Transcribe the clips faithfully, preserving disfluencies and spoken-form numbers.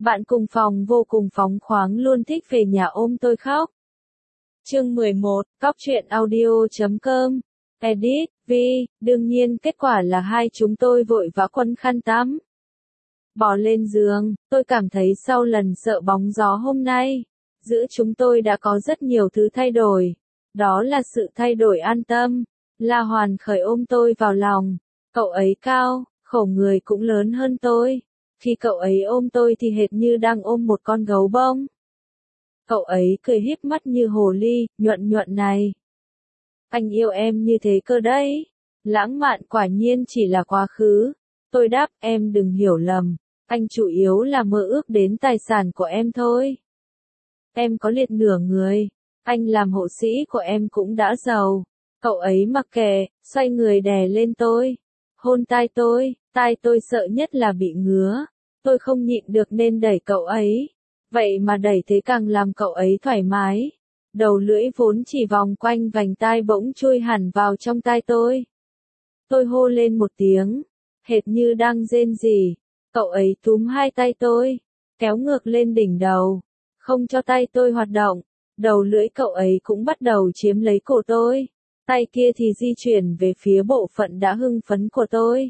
Bạn cùng phòng vô cùng phóng khoáng luôn thích về nhà ôm tôi khóc. Chương mười một, cóc truyện audio chấm com. Edit, V, đương nhiên kết quả là hai chúng tôi vội vã quấn khăn tắm. Bò lên giường, tôi cảm thấy sau lần sợ bóng gió hôm nay, giữa chúng tôi đã có rất nhiều thứ thay đổi. Đó là sự thay đổi an tâm. La Hoàn khởi ôm tôi vào lòng. Cậu ấy cao, khổ người cũng lớn hơn tôi. Khi cậu ấy ôm tôi thì hệt như đang ôm một con gấu bông. Cậu ấy cười híp mắt như hồ ly, nhuận nhuận này. Anh yêu em như thế cơ đấy. Lãng mạn quả nhiên chỉ là quá khứ. Tôi đáp, em đừng hiểu lầm. Anh chủ yếu là mơ ước đến tài sản của em thôi. Em có liệt nửa người. Anh làm hộ sĩ của em cũng đã giàu. Cậu ấy mặc kệ, xoay người đè lên tôi. Hôn tai tôi, tai tôi sợ nhất là bị ngứa. Tôi không nhịn được nên đẩy cậu ấy. Vậy mà đẩy thế càng làm cậu ấy thoải mái. Đầu lưỡi vốn chỉ vòng quanh vành tai bỗng chui hẳn vào trong tai tôi. Tôi hô lên một tiếng, hệt như đang rên rỉ. Cậu ấy túm hai tay tôi, kéo ngược lên đỉnh đầu, không cho tay tôi hoạt động. Đầu lưỡi cậu ấy cũng bắt đầu chiếm lấy cổ tôi. Tay kia thì di chuyển về phía bộ phận đã hưng phấn của tôi.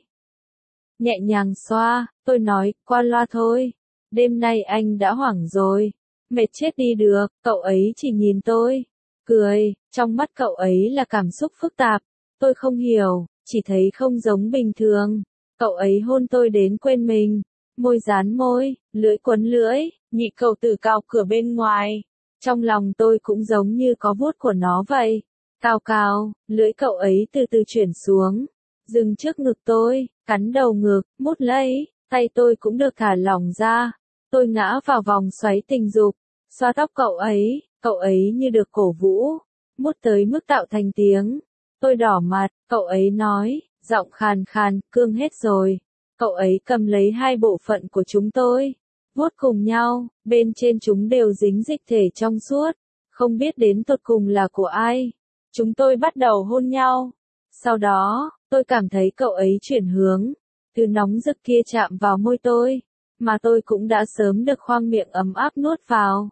Nhẹ nhàng xoa, tôi nói, qua loa thôi. Đêm nay anh đã hoảng rồi. Mệt chết đi được, cậu ấy chỉ nhìn tôi. Cười, trong mắt cậu ấy là cảm xúc phức tạp. Tôi không hiểu, chỉ thấy không giống bình thường. Cậu ấy hôn tôi đến quên mình. Môi dán môi, lưỡi quấn lưỡi, nhị cậu tử cào cửa bên ngoài. Trong lòng tôi cũng giống như có vuốt của nó vậy. Cào cào, lưỡi cậu ấy từ từ chuyển xuống. Dừng trước ngực tôi, cắn đầu ngực, mút lấy, tay tôi cũng được thả lỏng ra. Tôi ngã vào vòng xoáy tình dục, xoa tóc cậu ấy, cậu ấy như được cổ vũ, mút tới mức tạo thành tiếng. Tôi đỏ mặt, cậu ấy nói, giọng khàn khàn, cương hết rồi. Cậu ấy cầm lấy hai bộ phận của chúng tôi, vuốt cùng nhau, bên trên chúng đều dính dịch thể trong suốt, không biết đến tột cùng là của ai. Chúng tôi bắt đầu hôn nhau. Sau đó, tôi cảm thấy cậu ấy chuyển hướng, từ nóng rực kia chạm vào môi tôi, mà tôi cũng đã sớm được khoang miệng ấm áp nuốt vào.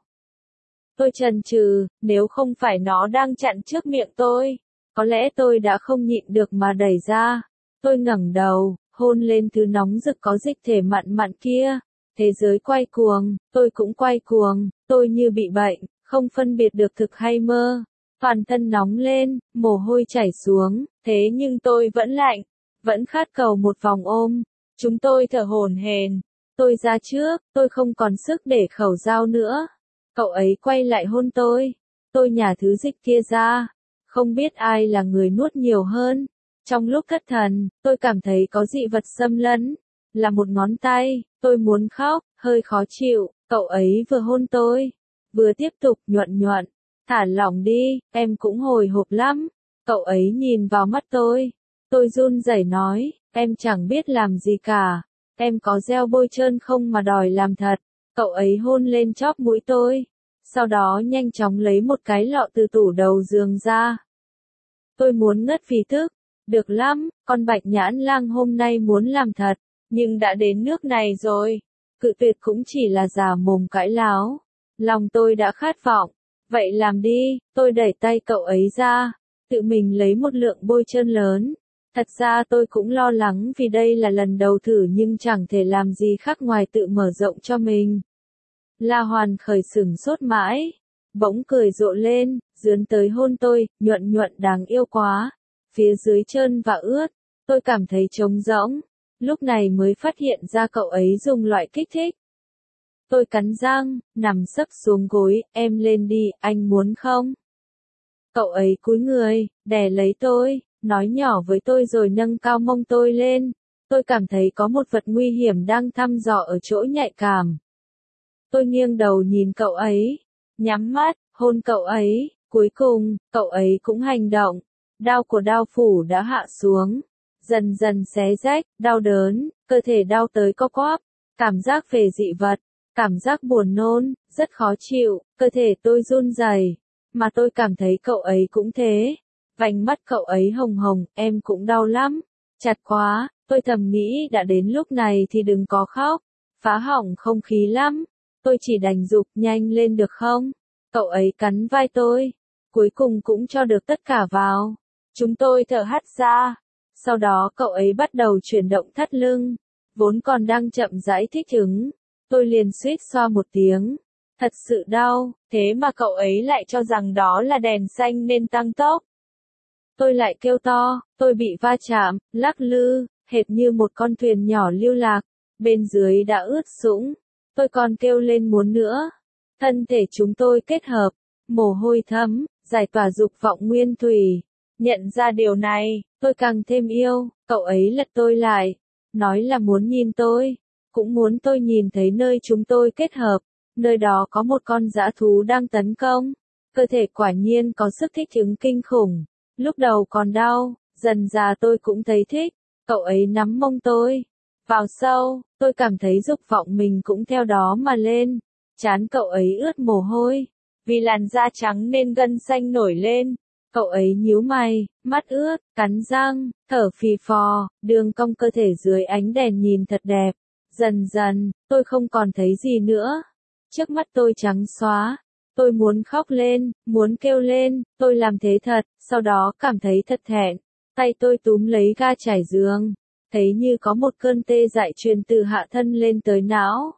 Tôi chần chừ, nếu không phải nó đang chặn trước miệng tôi, có lẽ tôi đã không nhịn được mà đẩy ra. Tôi ngẩng đầu, hôn lên thứ nóng rực có dịch thể mặn mặn kia. Thế giới quay cuồng, tôi cũng quay cuồng, tôi như bị bệnh, không phân biệt được thực hay mơ. Toàn thân nóng lên, mồ hôi chảy xuống, thế nhưng tôi vẫn lạnh, vẫn khát cầu một vòng ôm. Chúng tôi thở hổn hển. Tôi ra trước, tôi không còn sức để khẩu giao nữa. Cậu ấy quay lại hôn tôi. Tôi nhả thứ dịch kia ra. Không biết ai là người nuốt nhiều hơn. Trong lúc thất thần, tôi cảm thấy có dị vật xâm lấn. Là một ngón tay, tôi muốn khóc, hơi khó chịu. Cậu ấy vừa hôn tôi, vừa tiếp tục nhuận nhuận. Thả lỏng đi, em cũng hồi hộp lắm. Cậu ấy nhìn vào mắt tôi. Tôi run rẩy nói, em chẳng biết làm gì cả. Em có gieo bôi trơn không mà đòi làm thật. Cậu ấy hôn lên chóp mũi tôi. Sau đó nhanh chóng lấy một cái lọ từ tủ đầu giường ra. Tôi muốn ngất vì tức. Được lắm, con Bạch Nhãn Lang hôm nay muốn làm thật. Nhưng đã đến nước này rồi. Cự tuyệt cũng chỉ là già mồm cãi láo. Lòng tôi đã khát vọng. Vậy làm đi, tôi đẩy tay cậu ấy ra. Tự mình lấy một lượng bôi trơn lớn. Thật ra tôi cũng lo lắng vì đây là lần đầu thử nhưng chẳng thể làm gì khác ngoài tự mở rộng cho mình. La Hoàn khởi sửng sốt mãi. Bỗng cười rộ lên, dướn tới hôn tôi, nhuận nhuận đáng yêu quá. Phía dưới trơn và ướt, tôi cảm thấy trống rỗng. Lúc này mới phát hiện ra cậu ấy dùng loại kích thích. Tôi cắn răng, nằm sấp xuống gối, em lên đi, anh muốn không? Cậu ấy cúi người, đè lấy tôi, nói nhỏ với tôi rồi nâng cao mông tôi lên. Tôi cảm thấy có một vật nguy hiểm đang thăm dò ở chỗ nhạy cảm. Tôi nghiêng đầu nhìn cậu ấy, nhắm mắt, hôn cậu ấy, cuối cùng, cậu ấy cũng hành động. Đao của đao phủ đã hạ xuống, dần dần xé rách, đau đớn, cơ thể đau tới co quắp, cảm giác về dị vật, cảm giác buồn nôn, rất khó chịu, cơ thể tôi run rẩy, mà tôi cảm thấy cậu ấy cũng thế. Vành mắt cậu ấy hồng hồng, em cũng đau lắm, chặt quá, tôi thầm nghĩ đã đến lúc này thì đừng có khóc, phá hỏng không khí lắm. Tôi chỉ đành giục nhanh lên được không? Cậu ấy cắn vai tôi. Cuối cùng cũng cho được tất cả vào. Chúng tôi thở hắt ra. Sau đó cậu ấy bắt đầu chuyển động thắt lưng. Vốn còn đang chậm rãi thích ứng. Tôi liền suýt xoa một tiếng. Thật sự đau, thế mà cậu ấy lại cho rằng đó là đèn xanh nên tăng tốc. Tôi lại kêu to, tôi bị va chạm, lắc lư, hệt như một con thuyền nhỏ lưu lạc. Bên dưới đã ướt sũng. Tôi còn kêu lên muốn nữa. Thân thể chúng tôi kết hợp. Mồ hôi thấm, giải tỏa dục vọng nguyên thủy. Nhận ra điều này, tôi càng thêm yêu, cậu ấy lật tôi lại. Nói là muốn nhìn tôi. Cũng muốn tôi nhìn thấy nơi chúng tôi kết hợp. Nơi đó có một con dã thú đang tấn công. Cơ thể quả nhiên có sức thích ứng kinh khủng. Lúc đầu còn đau, dần dà tôi cũng thấy thích. Cậu ấy nắm mông tôi. Vào sâu, tôi cảm thấy dục vọng mình cũng theo đó mà lên. Trán cậu ấy ướt mồ hôi. Vì làn da trắng nên gân xanh nổi lên. Cậu ấy nhíu mày, mắt ướt, cắn răng, thở phì phò, đường cong cơ thể dưới ánh đèn nhìn thật đẹp. Dần dần, tôi không còn thấy gì nữa. Trước mắt tôi trắng xóa. Tôi muốn khóc lên, muốn kêu lên, tôi làm thế thật, sau đó cảm thấy thật thẹn. Tay tôi túm lấy ga trải giường. Thấy như có một cơn tê dại truyền từ hạ thân lên tới não.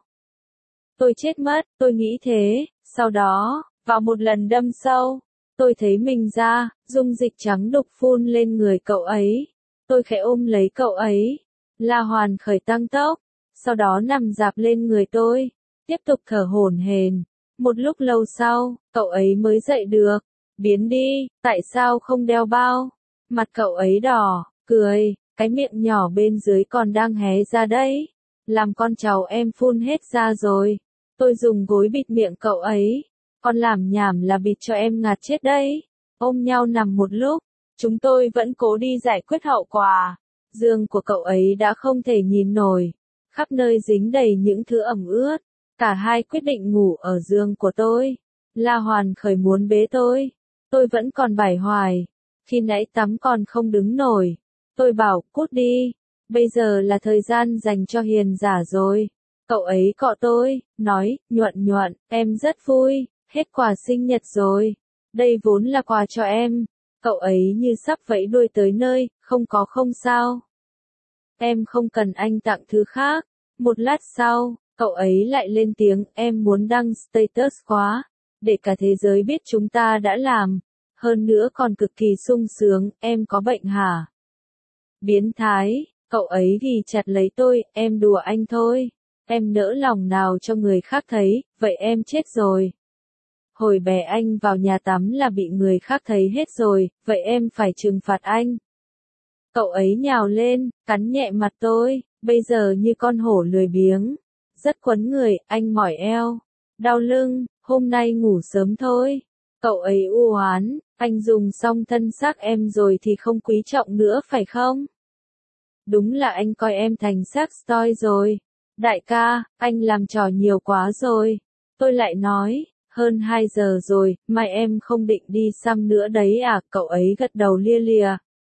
Tôi chết mất, tôi nghĩ thế. Sau đó, vào một lần đâm sâu, tôi thấy mình ra, dung dịch trắng đục phun lên người cậu ấy. Tôi khẽ ôm lấy cậu ấy. La Hoàn khởi tăng tốc. Sau đó nằm dạp lên người tôi. Tiếp tục thở hổn hển. Một lúc lâu sau, cậu ấy mới dậy được. Biến đi, tại sao không đeo bao? Mặt cậu ấy đỏ, cười, cái miệng nhỏ bên dưới còn đang hé ra đấy. Làm con cháu em phun hết ra rồi. Tôi dùng gối bịt miệng cậu ấy. Con làm nhảm là bịt cho em ngạt chết đấy. Ôm nhau nằm một lúc. Chúng tôi vẫn cố đi giải quyết hậu quả. Giường của cậu ấy đã không thể nhìn nổi. Khắp nơi dính đầy những thứ ẩm ướt. Cả hai quyết định ngủ ở giường của tôi. La Hoàn khởi muốn bế tôi. Tôi vẫn còn bải hoài. Khi nãy tắm còn không đứng nổi. Tôi bảo, cút đi. Bây giờ là thời gian dành cho hiền giả rồi. Cậu ấy cọ tôi, nói, nhuận nhuận, em rất vui, hết quà sinh nhật rồi. Đây vốn là quà cho em. Cậu ấy như sắp vẫy đuôi tới nơi, không có không sao. Em không cần anh tặng thứ khác. Một lát sau, cậu ấy lại lên tiếng, em muốn đăng status quá. Để cả thế giới biết chúng ta đã làm. Hơn nữa còn cực kỳ sung sướng, em có bệnh hả? Biến thái, cậu ấy ghi chặt lấy tôi, em đùa anh thôi. Em nỡ lòng nào cho người khác thấy, vậy em chết rồi. Hồi bé anh vào nhà tắm là bị người khác thấy hết rồi, vậy em phải trừng phạt anh. Cậu ấy nhào lên, cắn nhẹ mặt tôi, bây giờ như con hổ lười biếng. Rất quấn người, anh mỏi eo. Đau lưng, hôm nay ngủ sớm thôi. Cậu ấy u oán, anh dùng xong thân xác em rồi thì không quý trọng nữa phải không? Đúng là anh coi em thành sex toy rồi. Đại ca, anh làm trò nhiều quá rồi. Tôi lại nói, hơn hai giờ rồi, mai em không định đi xăm nữa đấy à? Cậu ấy gật đầu lia lịa.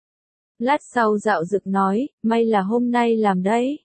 Lát sau dạo dực nói, may là hôm nay làm đấy.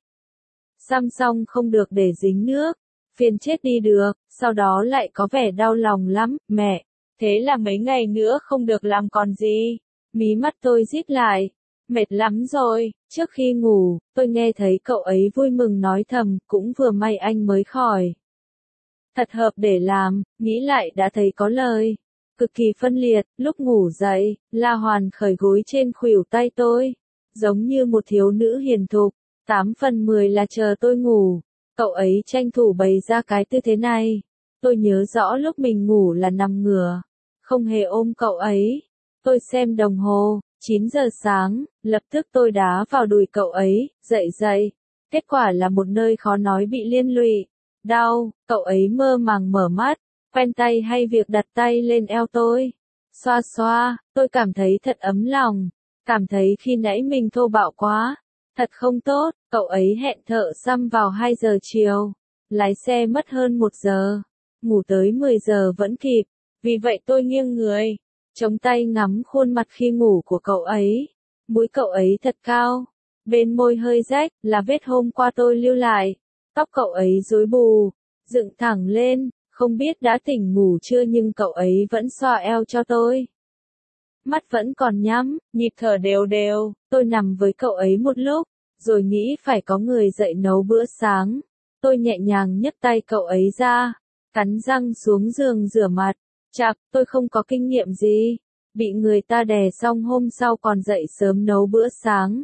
Xăm xong không được để dính nước. Phiền chết đi được, sau đó lại có vẻ đau lòng lắm, mẹ. Thế là mấy ngày nữa không được làm còn gì. Mí mắt tôi díp lại. Mệt lắm rồi, trước khi ngủ, tôi nghe thấy cậu ấy vui mừng nói thầm, cũng vừa may anh mới khỏi. Thật hợp để làm, nghĩ lại đã thấy có lời. Cực kỳ phân liệt, lúc ngủ dậy, La Hoàn khởi gối trên khuỷu tay tôi. Giống như một thiếu nữ hiền thục, tám phần mười là chờ tôi ngủ. Cậu ấy tranh thủ bày ra cái tư thế này. Tôi nhớ rõ lúc mình ngủ là nằm ngửa. Không hề ôm cậu ấy. Tôi xem đồng hồ. chín giờ sáng, lập tức tôi đá vào đùi cậu ấy, dậy dậy. Kết quả là một nơi khó nói bị liên lụy. Đau, cậu ấy mơ màng mở mắt, quen tay hay việc đặt tay lên eo tôi. Xoa xoa, tôi cảm thấy thật ấm lòng. Cảm thấy khi nãy mình thô bạo quá. Thật không tốt, cậu ấy hẹn thợ xăm vào hai giờ chiều. Lái xe mất hơn một giờ. Ngủ tới mười giờ vẫn kịp. Vì vậy tôi nghiêng người. Chống tay ngắm khuôn mặt khi ngủ của cậu ấy. Mũi cậu ấy thật cao. Bên môi hơi rách, là vết hôm qua tôi lưu lại. Tóc cậu ấy rối bù. dựng thẳng lên, không biết đã tỉnh ngủ chưa nhưng cậu ấy vẫn xoa eo cho tôi. Mắt vẫn còn nhắm, nhịp thở đều đều, tôi nằm với cậu ấy một lúc, rồi nghĩ phải có người dậy nấu bữa sáng. Tôi nhẹ nhàng nhấc tay cậu ấy ra, cắn răng xuống giường rửa mặt. Chạc, tôi không có kinh nghiệm gì, bị người ta đè xong hôm sau còn dậy sớm nấu bữa sáng.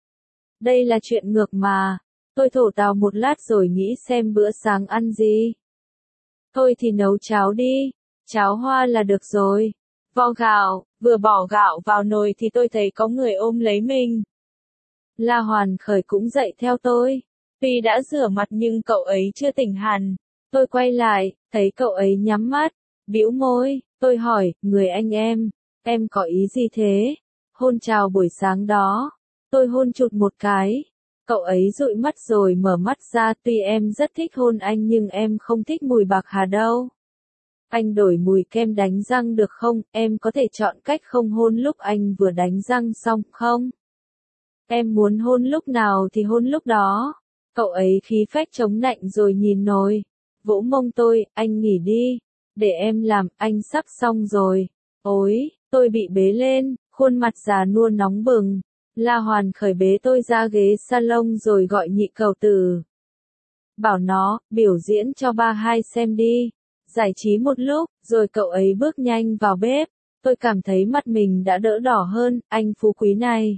Đây là chuyện ngược mà. Tôi thổ tào một lát rồi nghĩ xem bữa sáng ăn gì. Thôi thì nấu cháo đi, cháo hoa là được rồi. Vo gạo, vừa bỏ gạo vào nồi thì tôi thấy có người ôm lấy mình. La Hoàn Khởi cũng dậy theo tôi. Tuy đã rửa mặt nhưng cậu ấy chưa tỉnh hẳn. Tôi quay lại, thấy cậu ấy nhắm mắt, bĩu môi. Tôi hỏi, người anh em, em có ý gì thế? Hôn chào buổi sáng đó. Tôi hôn chụt một cái. Cậu ấy dụi mắt rồi mở mắt ra. Tuy em rất thích hôn anh nhưng em không thích mùi bạc hà đâu. Anh đổi mùi kem đánh răng được không? Em có thể chọn cách không hôn lúc anh vừa đánh răng xong không? Em muốn hôn lúc nào thì hôn lúc đó. Cậu ấy khí phách chống nạnh rồi nhìn nồi. Vỗ mông tôi, anh nghỉ đi. Để em làm, anh sắp xong rồi. Ôi, tôi bị bế lên, khuôn mặt già nua nóng bừng. La Hoàn Khởi bế tôi ra ghế salon rồi gọi nhị cầu tử. Bảo nó, biểu diễn cho ba hai xem đi. Giải trí một lúc, rồi cậu ấy bước nhanh vào bếp. Tôi cảm thấy mặt mình đã đỡ đỏ hơn, anh phú quý này.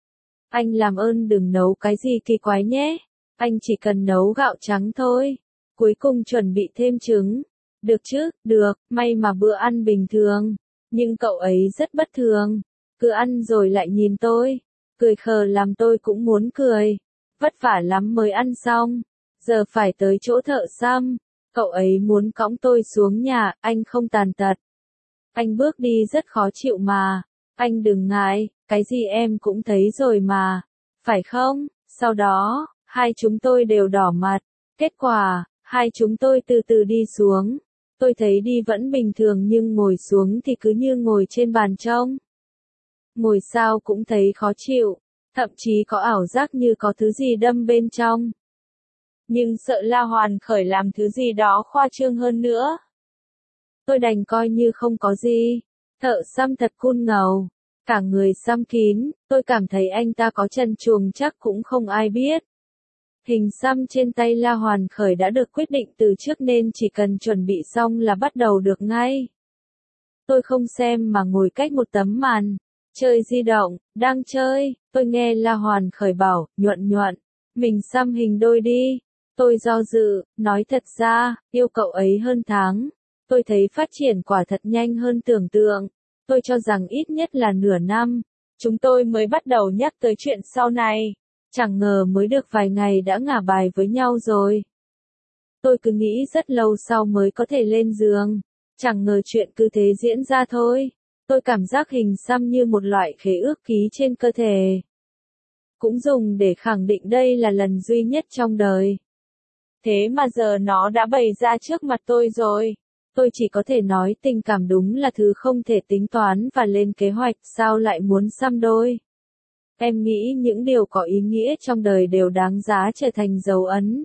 Anh làm ơn đừng nấu cái gì kỳ quái nhé. Anh chỉ cần nấu gạo trắng thôi. Cuối cùng chuẩn bị thêm trứng. Được chứ, được, may mà bữa ăn bình thường. Nhưng cậu ấy rất bất thường. Cứ ăn rồi lại nhìn tôi. Cười khờ làm tôi cũng muốn cười. Vất vả lắm mới ăn xong. Giờ phải tới chỗ thợ xăm. Cậu ấy muốn cõng tôi xuống nhà, anh không tàn tật. Anh bước đi rất khó chịu mà. Anh đừng ngại, cái gì em cũng thấy rồi mà. Phải không? Sau đó, hai chúng tôi đều đỏ mặt. Kết quả, hai chúng tôi từ từ đi xuống. Tôi thấy đi vẫn bình thường nhưng ngồi xuống thì cứ như ngồi trên bàn trông. Ngồi sao cũng thấy khó chịu, thậm chí có ảo giác như có thứ gì đâm bên trong. Nhưng sợ La Hoàn Khởi làm thứ gì đó khoa trương hơn nữa. Tôi đành coi như không có gì. Thợ xăm thật cool ngầu. Cả người xăm kín, tôi cảm thấy anh ta có trần truồng chắc cũng không ai biết. Hình xăm trên tay La Hoàn Khởi đã được quyết định từ trước nên chỉ cần chuẩn bị xong là bắt đầu được ngay. Tôi không xem mà ngồi cách một tấm màn. Chơi di động, đang chơi, tôi nghe La Hoàn Khởi bảo, nhuận nhuận, mình xăm hình đôi đi. Tôi do dự, nói thật ra, yêu cậu ấy hơn tháng. Tôi thấy phát triển quả thật nhanh hơn tưởng tượng. Tôi cho rằng ít nhất là nửa năm. Chúng tôi mới bắt đầu nhắc tới chuyện sau này. Chẳng ngờ mới được vài ngày đã ngả bài với nhau rồi. Tôi cứ nghĩ rất lâu sau mới có thể lên giường. Chẳng ngờ chuyện cứ thế diễn ra thôi. Tôi cảm giác hình xăm như một loại khế ước ký trên cơ thể. Cũng dùng để khẳng định đây là lần duy nhất trong đời. Thế mà giờ nó đã bày ra trước mặt tôi rồi. Tôi chỉ có thể nói tình cảm đúng là thứ không thể tính toán và lên kế hoạch, sao lại muốn xăm đôi. Em nghĩ những điều có ý nghĩa trong đời đều đáng giá trở thành dấu ấn.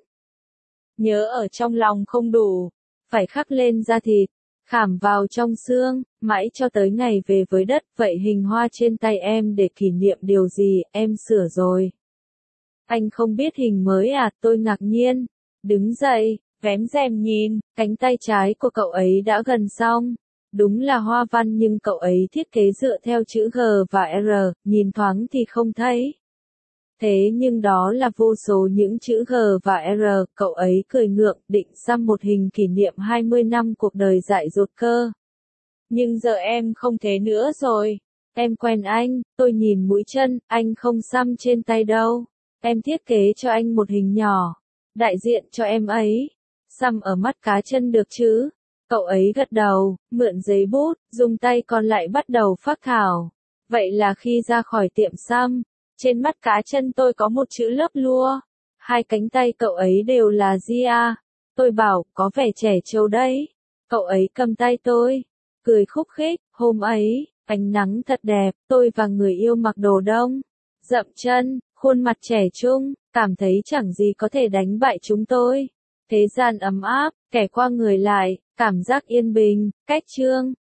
Nhớ ở trong lòng không đủ, phải khắc lên da thịt, khảm vào trong xương, mãi cho tới ngày về với đất. Vậy hình hoa trên tay em để kỷ niệm điều gì, em sửa rồi. Anh không biết hình mới à, tôi ngạc nhiên. Đứng dậy, vén rèm nhìn, cánh tay trái của cậu ấy đã gần xong. Đúng là hoa văn nhưng cậu ấy thiết kế dựa theo chữ G và R, nhìn thoáng thì không thấy. Thế nhưng đó là vô số những chữ G và R, cậu ấy cười ngượng, định xăm một hình kỷ niệm hai mươi năm cuộc đời dại dột cơ. Nhưng giờ em không thế nữa rồi. Em quen anh, tôi nhìn mũi chân, anh không xăm trên tay đâu. Em thiết kế cho anh một hình nhỏ, đại diện cho em ấy. Xăm ở mắt cá chân được chứ? Cậu ấy gật đầu, mượn giấy bút, dùng tay còn lại bắt đầu phác thảo. Vậy là khi ra khỏi tiệm xăm, trên mắt cá chân tôi có một chữ lớp lua. Hai cánh tay cậu ấy đều là Gia. Tôi bảo, có vẻ trẻ trâu đấy. Cậu ấy cầm tay tôi, cười khúc khích. Hôm ấy, ánh nắng thật đẹp, tôi và người yêu mặc đồ đông, dậm chân, khuôn mặt trẻ trung, cảm thấy chẳng gì có thể đánh bại chúng tôi. Thế gian ấm áp, kẻ qua người lại, cảm giác yên bình, cách chương.